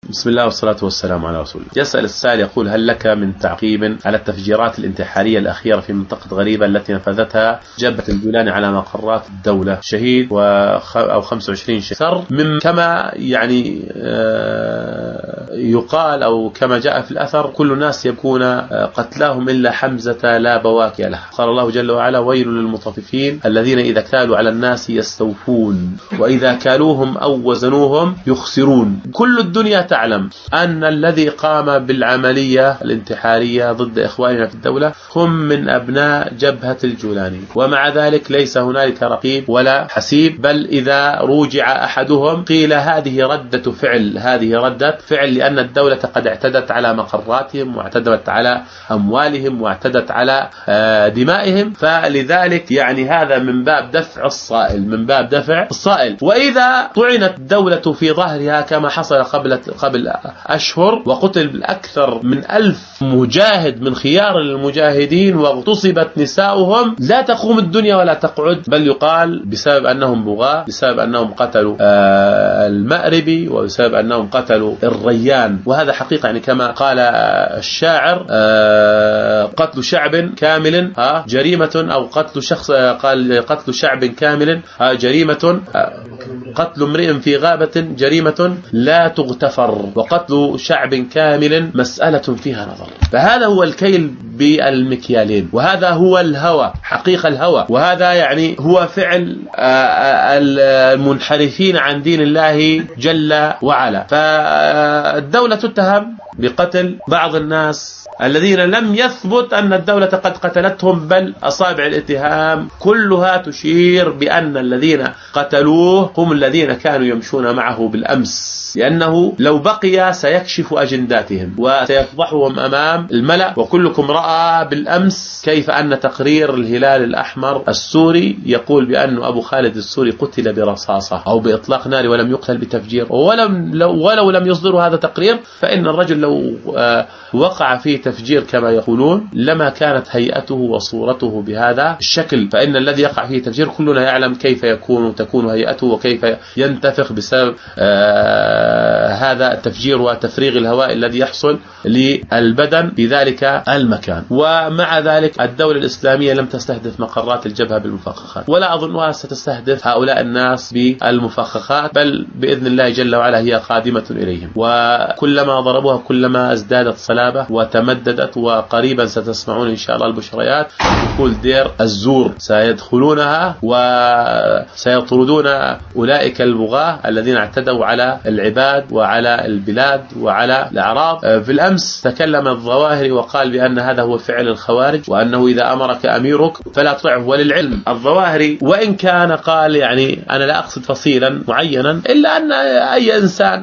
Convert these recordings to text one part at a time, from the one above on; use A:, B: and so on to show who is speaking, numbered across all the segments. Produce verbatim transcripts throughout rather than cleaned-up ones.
A: بسم الله والصلاة والسلام على رسول الله. يسأل السائل يقول: هل لك من تعقيب على التفجيرات الانتحارية الأخيرة في منطقة غريبة التي نفذتها جبهة الجولاني على مقرات الدولة؟ شهيد و أو خمسة وعشرين شهر من كما يعني يقال أو كما جاء في الأثر: كل الناس يبكون قتلاهم إلا حمزة لا بواكي له. قال الله جل وعلا: ويل للمطففين الذين إذا كالوا على الناس يستوفون وإذا كالوهم أو وزنوهم يخسرون. كل الدنيا تعلم أن الذي قام بالعملية الانتحارية ضد إخواننا في الدولة هم من أبناء جبهة الجولاني، ومع ذلك ليس هنالك رقيب ولا حسيب، بل إذا روجع أحدهم قيل هذه ردة فعل هذه ردة فعل لأن الدولة قد اعتدت على مقراتهم واعتدت على أموالهم واعتدت على دمائهم، فلذلك يعني هذا من باب دفع الصائل من باب دفع الصائل. وإذا طعنت الدولة في ظهرها كما حصل قبل قبل أشهر وقتل أكثر من ألف مجاهد من خيار المجاهدين واغتصبت نساؤهم، لا تقوم الدنيا ولا تقعد، بل يقال بسبب أنهم بغاة، بسبب أنهم قتلوا المأربي، وبسبب أنهم قتلوا الريان. وهذا حقيقة يعني كما قال الشاعر: قتل شعب كامل جريمة، أو قتل شخص قال قتل شعب كامل جريمة، قتل امرئ في غابة جريمة لا تغتفر، وقتل شعب كامل مسألة فيها نظر. فهذا هو الكيل بالمكيالين، وهذا هو الهوى، حقيقة الهوى، وهذا يعني هو فعل المنحرفين عن دين الله جل وعلا. فالدولة تتهم بقتل بعض الناس الذين لم يثبت أن الدولة قد قتلتهم، بل أصابع الاتهام كلها تشير بأن الذين قتلوه هم الذين كانوا يمشون معه بالأمس، لأنه لو بقي سيكشف أجنداتهم وسيفضحهم أمام الملأ. وكلكم رأى بالأمس كيف أن تقرير الهلال الأحمر السوري يقول بأن أبو خالد السوري قتل برصاصة أو بإطلاق نار ولم يقتل بتفجير. ولم لو ولو لم يصدروا هذا التقرير فإن الرجل لو وقع فيه تفجير كما يقولون لما كانت هيئته وصورته بهذا الشكل. فإن الذي يقع فيه تفجير كلنا يعلم كيف يكون تكون هيئته وكيف ينتفخ بسبب آه هذا التفجير وتفريغ الهواء الذي يحصل للبدن في ذلك المكان. ومع ذلك الدولة الإسلامية لم تستهدف مقرات الجبهة بالمفخخات، ولا أظنها ستستهدف هؤلاء الناس بالمفخخات، بل بإذن الله جل وعلا هي قادمة إليهم، وكلما ضربوها كلما ازدادت صلابة وتمددت. وقريبا ستسمعون إن شاء الله البشريات دخول دير الزور، سيدخلونها وسيطردون أولئك البغاة الذين اعتدوا على العباد وعلى البلاد وعلى الأعراض. في الأمس تكلم الظواهري وقال بأن هذا هو فعل الخوارج، وأنه إذا أمرك أميرك فلا تطعه. وللعلم الظواهري وإن كان قال يعني أنا لا أقصد فصيلا معينا، إلا أن أي إنسان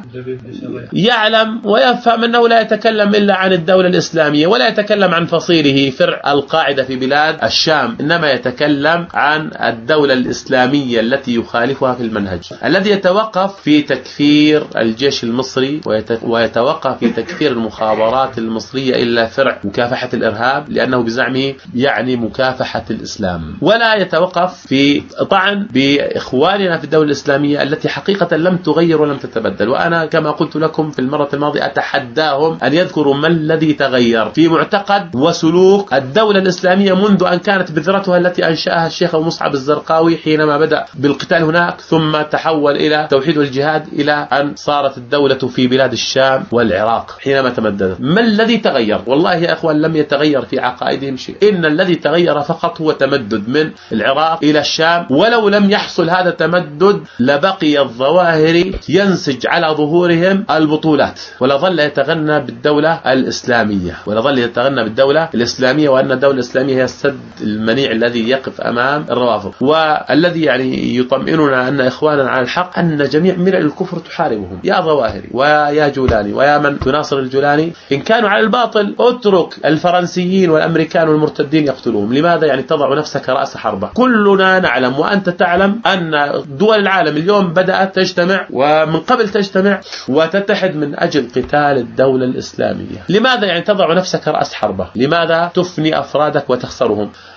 A: يعلم ويفهم أنه لا يتكلم إلا عن الدولة الإسلامية، ولا يتكلم عن فصيله فرع القاعدة في بلاد الشام، إنما يتكلم عن الدولة الإسلامية التي يخالفها في المنهج، الذي يتوقف في تكفير الجيش المصري ويتوقف في تكفير المخابرات المصرية إلا فرع مكافحة الإرهاب، لأنه بزعمه يعني مكافحة الإسلام، ولا يتوقف في طعن بإخواننا في الدولة الإسلامية التي حقيقة لم تغير ولم تتبدل. وأنا كما قلت لكم في المرة الماضية أتحداهم أن يذكروا ما الذي تغير في معتقد وسلوك الدولة الإسلامية منذ أن كانت بذرتها التي أنشأها الشيخ أبو مصعب الزرقاوي حينما بدأ بالقتال هناك، ثم تحول إلى توحيد والجهاد، إلى أن صارت الدولة في بلاد الشام والعراق حينما تمددت. ما الذي تغير؟ والله يا أخوان لم يتغير في عقائدهم شيء، إن الذي تغير فقط هو تمدد من العراق إلى الشام. ولو لم يحصل هذا التمدد لبقي الظواهري ينسج على ظهورهم البطولات، ولظل يتغنى بالدولة الإسلامية ولظل يتغنى بالدولة الإسلامية، وأن الدولة الإسلامية هي السد المنيع الذي يقف أمام الروافض. والذي يعني يطمئننا أن إخواننا على الحق أن جميع ملل الكفر تحاربهم، يا ظواهري ويا جولاني ويا من تناصر الجولاني. إن كانوا على الباطل اترك الفرنسيين والأمريكان والمرتدين يقتلوهم، لماذا يعني تضع نفسك رأس حربة؟ كلنا نعلم وأنت تعلم أن دول العالم اليوم بدأت تجتمع ومن قبل تجتمع وتتحد من أجل قتال الدولة الإسلامية. لماذا يعني تضع نفسك رأس حربة؟ لماذا تفني أفرادك وتخسرهم؟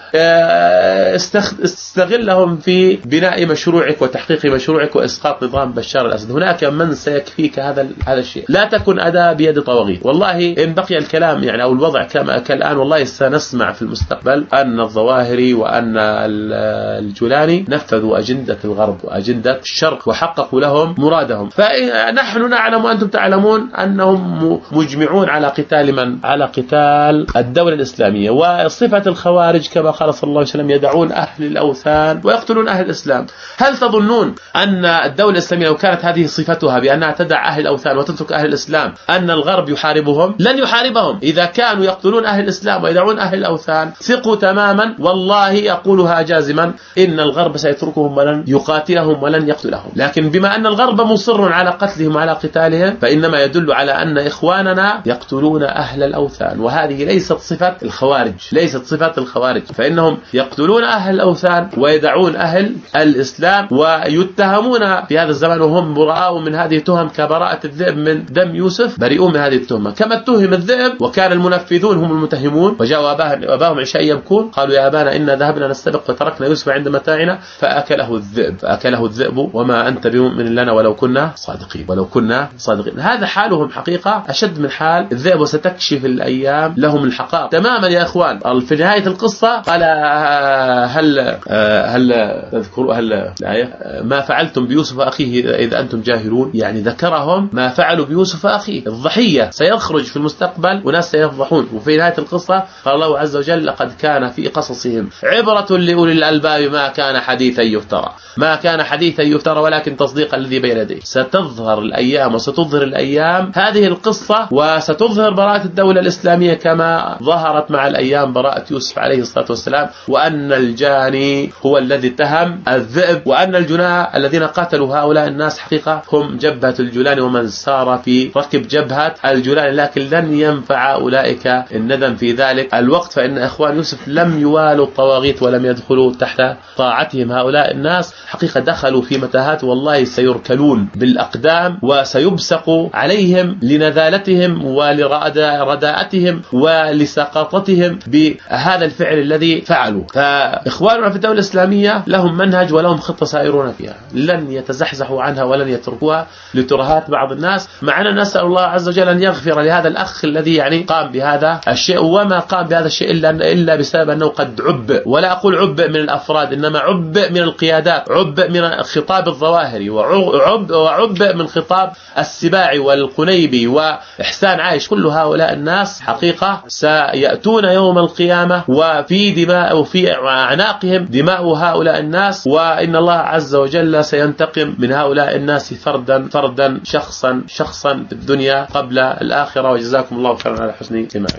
A: استغلهم في بناء مشروعك وتحقيق مشروعك وإسقاط نظام بشار الأسد. هناك من سيكفيك هذا هذا الشيء. لا تكن أداة بيد طواغيت. والله إن بقي الكلام يعني أو الوضع كما كالآن والله سنسمع في المستقبل أن الظواهري وأن الجولاني نفذوا أجندة الغرب وأجندة الشرق وحققوا لهم مرادهم. فنحن نعلم وأنتم تعلمون أنهم مجمعون على قتال من؟ على قتال الدولة الإسلامية. وصفة الخوارج كما قال صلى الله عليه وسلم يدعون أهل الأوثان ويقتلون أهل الإسلام. هل تظنون أن الدولة الإسلامية لو كانت هذه صفتها بأنها تدع أهل الأوثان وتترك أهل الإسلام أن الغرب يحاربهم؟ لن يحاربهم. إذا كانوا يقتلون أهل الإسلام ويدعون أهل الأوثان ثقوا تماما والله أقولها جازما إن الغرب سيتركهم ولن يقاتلهم ولن يقتلهم. لكن بما أن الغرب مصر على قتلهم وعلى قتالهم فإنما يدل على أن إخواننا يقتلون أهل الأوثان، وهذه ليست صفة الخوارج، ليست صفة الخوارج، فإنهم يقتلون أهل الأوثان ويدعون أهل الإسلام ويتهمون في هذا الزمان وهم براء من هذه التهم كبراءة الذئب من دم يوسف، بريئون من هذه التهمة كما اتهم الذئب وكان المنفذون هم المتهمون. وجاءوا أباهم عشاء يبكون قالوا يا أبانا إنا ذهبنا نستبق وتركنا يوسف عند متاعنا فأكله الذئب فأكله الذئب وما أنت بمؤمن لنا ولو كنا صادقين ولو كنا صادقين. هذا حالهم حقيقة أشد من حال الذئب وستكشف الأيام لهم الحقائق تماما يا إخوان. في نهاية القصة قال هل هل تذكروا هل الآية ما فعلتم بيوسف أخيه إذا أنتم جاهلون، يعني ذكرهم ما فعلوا بيوسف أخيه. الضحية سيخرج في المستقبل وناس سيفضحون. وفي نهاية القصة قال الله عز وجل لقد كان في قصصهم عبرة لأولي الألباب ما كان حديثا يفترى ما كان حديثا يفترى ولكن تصديق الذي بين يديه. ستظهر الأيام وستظهر الأيام هذه القصة وستظهر براءة الدولة الإسلامية كما ظهرت مع الأيام براءة يوسف عليه الصلاة والسلام، وأن الجاني هو الذي اتهم الذئب وأن الجناة الذين قاتلوا هؤلاء الناس حقيقة هم جبهة الجولاني ومن سار في ركب جبهة الجولاني. لكن لن ينفع أولئك الندم في ذلك الوقت فإن إخوان يوسف لم يوالوا الطواغيت ولم يدخلوا تحت طاعتهم. هؤلاء الناس حقيقة دخلوا في متاهات والله سيركلون بالأقدام وسيبسق عليهم لنذالتهم ولرداءتهم ولسقاطتهم بهذا الفعل الذي فعلوا. فإخواننا في الدولة الإسلامية لهم منهج ولهم خطة سائرون فيها لن يتزحزحوا عنها ولن يتركوها لترهات بعض الناس. معنا نسأل الله عز وجل أن يغفر لهذا الأخ الذي يعني قام بهذا الشيء وما قام بهذا الشيء إلا, إلا بسبب أنه قد عب، ولا أقول عب من الأفراد إنما عب من القيادات، عب من خطاب الظواهري وعب, وعب من خطاب السباعي والقنيبي وإحسان عايش. كل هؤلاء الناس حقيقة سيأتون يوم القيامة وفي دماء وفي أعناقهم دماء هؤلاء الناس، وإن الله عز وجل سينتقم من هؤلاء الناس فردا فردا شخصا شخصا في الدنيا قبل الآخرة. وجزاكم الله خيرا على حسن استماعكم.